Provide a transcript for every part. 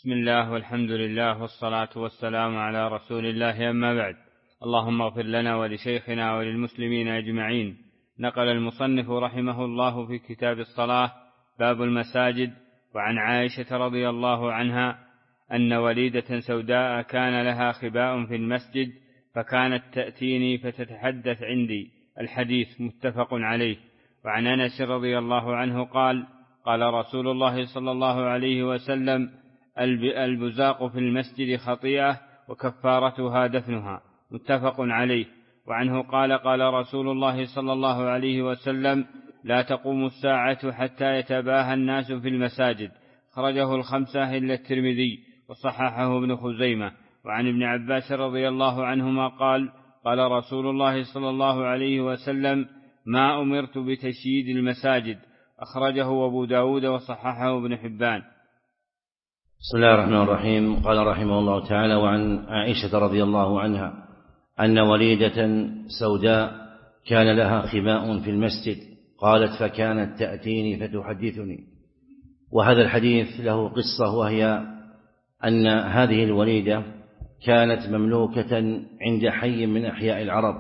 بسم الله والحمد لله والصلاة والسلام على رسول الله، أما بعد. اللهم اغفر لنا ولشيخنا وللمسلمين أجمعين. نقل المصنف رحمه الله في كتاب الصلاة باب المساجد وعن عائشة رضي الله عنها أن وليدة سوداء كان لها خباء في المسجد فكانت تأتيني فتتحدث عندي. الحديث متفق عليه. وعن أنس رضي الله عنه قال: قال رسول الله صلى الله عليه وسلم: البزاق في المسجد خطيئة وكفارتها دفنها. متفق عليه. وعنه قال: قال رسول الله صلى الله عليه وسلم: لا تقوم الساعة حتى يتباهى الناس في المساجد. خرجه الخمسة إلا الترمذي وصححه ابن خزيمة. وعن ابن عباس رضي الله عنهما قال: قال رسول الله صلى الله عليه وسلم: ما أمرت بتشييد المساجد. أخرجه أبو داود وصححه ابن حبان. بسم الله الرحمن الرحيم. قال رحمه الله تعالى: وعن عائشة رضي الله عنها أن وليدة سوداء كان لها خباء في المسجد، قالت: فكانت تأتيني فتحدثني. وهذا الحديث له قصة، وهي أن هذه الوليدة كانت مملوكة عند حي من أحياء العرب،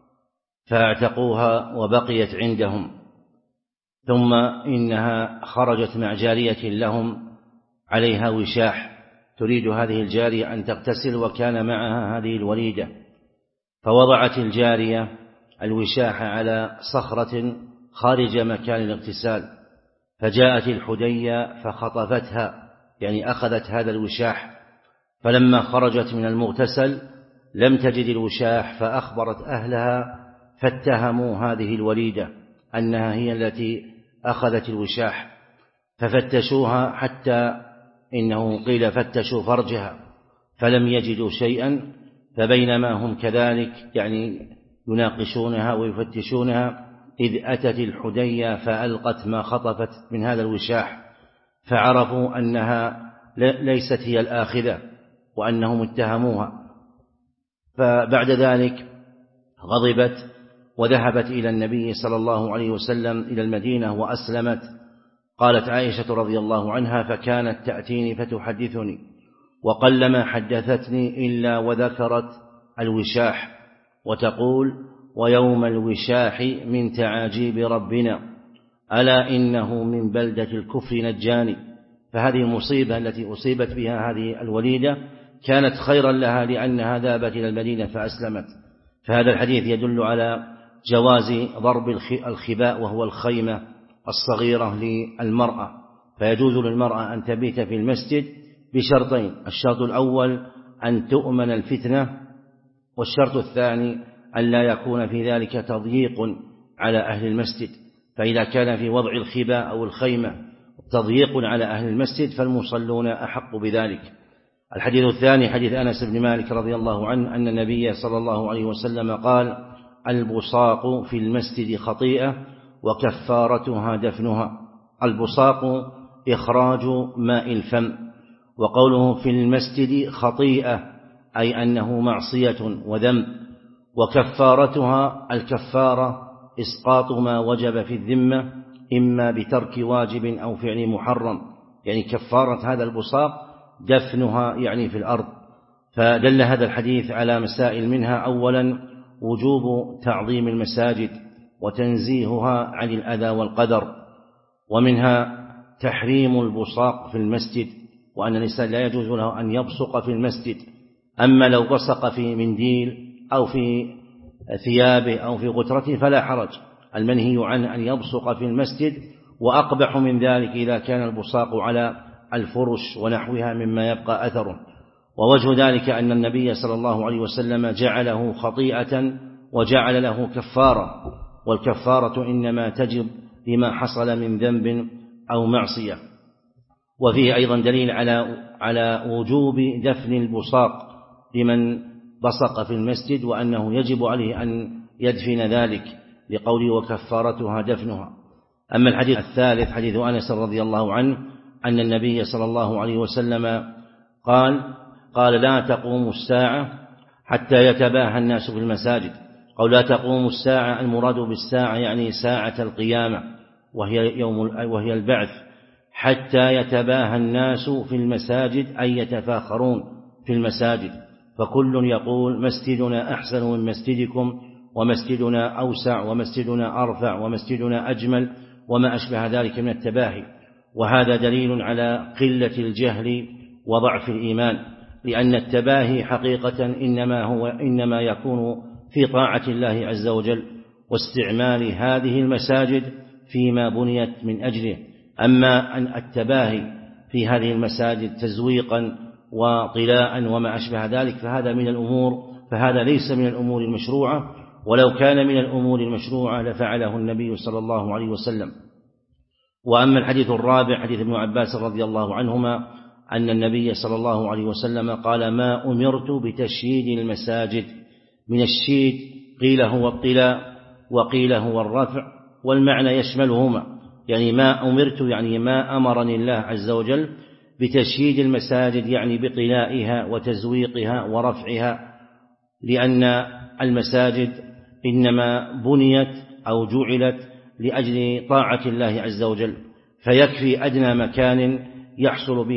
فاعتقوها وبقيت عندهم، ثم إنها خرجت مع جارية لهم عليها وشاح، تريد هذه الجارية أن تغتسل، وكان معها هذه الوليدة، فوضعت الجارية الوشاح على صخرة خارج مكان الاغتسال، فجاءت الحدية فخطفتها، يعني أخذت هذا الوشاح، فلما خرجت من المغتسل لم تجد الوشاح، فأخبرت أهلها فاتهموا هذه الوليدة أنها هي التي أخذت الوشاح، ففتشوها حتى إنه قيل فتشوا فرجها فلم يجدوا شيئا. فبينما هم كذلك يعني يناقشونها ويفتشونها إذ أتت الحدية فألقت ما خطفت من هذا الوشاح، فعرفوا أنها ليست هي الآخذة وأنهم اتهموها. فبعد ذلك غضبت وذهبت إلى النبي صلى الله عليه وسلم إلى المدينة وأسلمت. قالت عائشة رضي الله عنها: فكانت تأتيني فتحدثني، وقلما حدثتني إلا وذكرت الوشاح، وتقول: ويوم الوشاح من تعاجيب ربنا، ألا إنه من بلدة الكفر نجاني. فهذه المصيبة التي أصيبت بها هذه الوليدة كانت خيرا لها، لأنها ذهبت إلى المدينة فأسلمت. فهذا الحديث يدل على جواز ضرب الخباء، وهو الخيمة الصغيرة للمرأة، فيجوز للمرأة أن تبيت في المسجد بشرطين: الشرط الأول أن تؤمن الفتنة، والشرط الثاني أن لا يكون في ذلك تضييق على أهل المسجد. فإذا كان في وضع الخباء أو الخيمة تضييق على أهل المسجد فالمصلون أحق بذلك. الحديث الثاني حديث أنس بن مالك رضي الله عنه أن النبي صلى الله عليه وسلم قال: البصاق في المسجد خطيئة وكفارتها دفنها. البصاق إخراج ماء الفم، وقوله في المسجد خطيئة أي أنه معصية وذنب، وكفارتها الكفارة إسقاط ما وجب في الذمة إما بترك واجب أو فعل محرم، يعني كفارة هذا البصاق دفنها يعني في الأرض. فدل هذا الحديث على مسائل، منها أولا وجوب تعظيم المساجد وتنزيهها عن الأذى والقدر، ومنها تحريم البصاق في المسجد، وأن الإنسان لا يجوز له أن يبصق في المسجد. أما لو بصق في منديل أو في ثيابه أو في غترته فلا حرج، المنهي عنه أن يبصق في المسجد. وأقبح من ذلك إذا كان البصاق على الفرش ونحوها مما يبقى أثره. ووجه ذلك أن النبي صلى الله عليه وسلم جعله خطيئة وجعل له كفارة، والكفارة إنما تجب لما حصل من ذنب أو معصية. وفيه أيضا دليل على وجوب دفن البصاق لمن بصق في المسجد، وأنه يجب عليه أن يدفن ذلك لقوله: وكفارتها دفنها. أما الحديث الثالث حديث أنس رضي الله عنه أن النبي صلى الله عليه وسلم قال: لا تقوم الساعة حتى يتباهى الناس في المساجد. قول لا تقوم الساعة المراد بالساعة يعني ساعة القيامة، وهي البعث، حتى يتباهى الناس في المساجد أي يتفاخرون في المساجد، فكل يقول مسجدنا أحسن من مسجدكم، ومسجدنا أوسع، ومسجدنا أرفع، ومسجدنا أجمل، وما أشبه ذلك من التباهي. وهذا دليل على قلة الجهل وضعف الإيمان، لأن التباهي حقيقة إنما يكون في طاعة الله عز وجل واستعمال هذه المساجد فيما بنيت من أجله. أما أن التباهي في هذه المساجد تزويقا وطلاء وما أشبه ذلك فهذا ليس من الأمور المشروعة، ولو كان من الأمور المشروعة لفعله النبي صلى الله عليه وسلم. وأما الحديث الرابع حديث ابن عباس رضي الله عنهما أن النبي صلى الله عليه وسلم قال: ما أمرت بتشييد المساجد. من الشيد قيل هو الطلاء وقيل هو الرفع، والمعنى يشملهما، يعني ما أمرت يعني ما أمرني الله عز وجل بتشييد المساجد، يعني بطلائها وتزويقها ورفعها، لأن المساجد إنما بنيت أو جعلت لأجل طاعة الله عز وجل، فيكفي أدنى مكان تحصل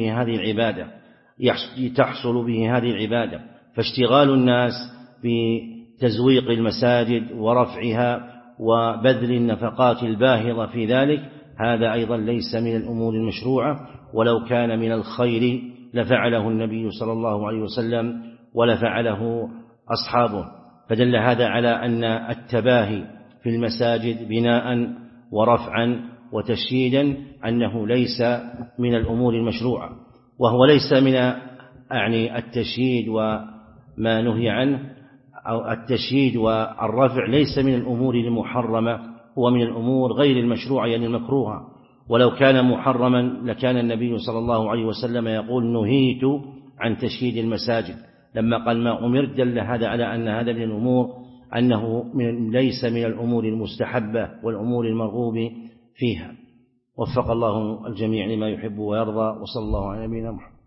به هذه العبادة، فاشتغال الناس بتزويق المساجد ورفعها وبذل النفقات الباهظة في ذلك هذا أيضا ليس من الأمور المشروعة، ولو كان من الخير لفعله النبي صلى الله عليه وسلم ولفعله أصحابه. فدل هذا على أن التباهي في المساجد بناء ورفعا وتشييدا أنه ليس من الأمور المشروعة، وهو ليس من التشييد وما نهي عنه أو التشييد والرفع ليس من الأمور المحرمة، هو من الأمور غير المشروعة يعني المكروهة. ولو كان محرما لكان النبي صلى الله عليه وسلم يقول: نهيت عن تشييد المساجد. لما قال ما أمرت دل هذا على أن هذا من الأمور أنه ليس من الأمور المستحبة والأمور المرغوب فيها. وفق الله الجميع لما يحب ويرضى، وصلى الله على نبينا محمد.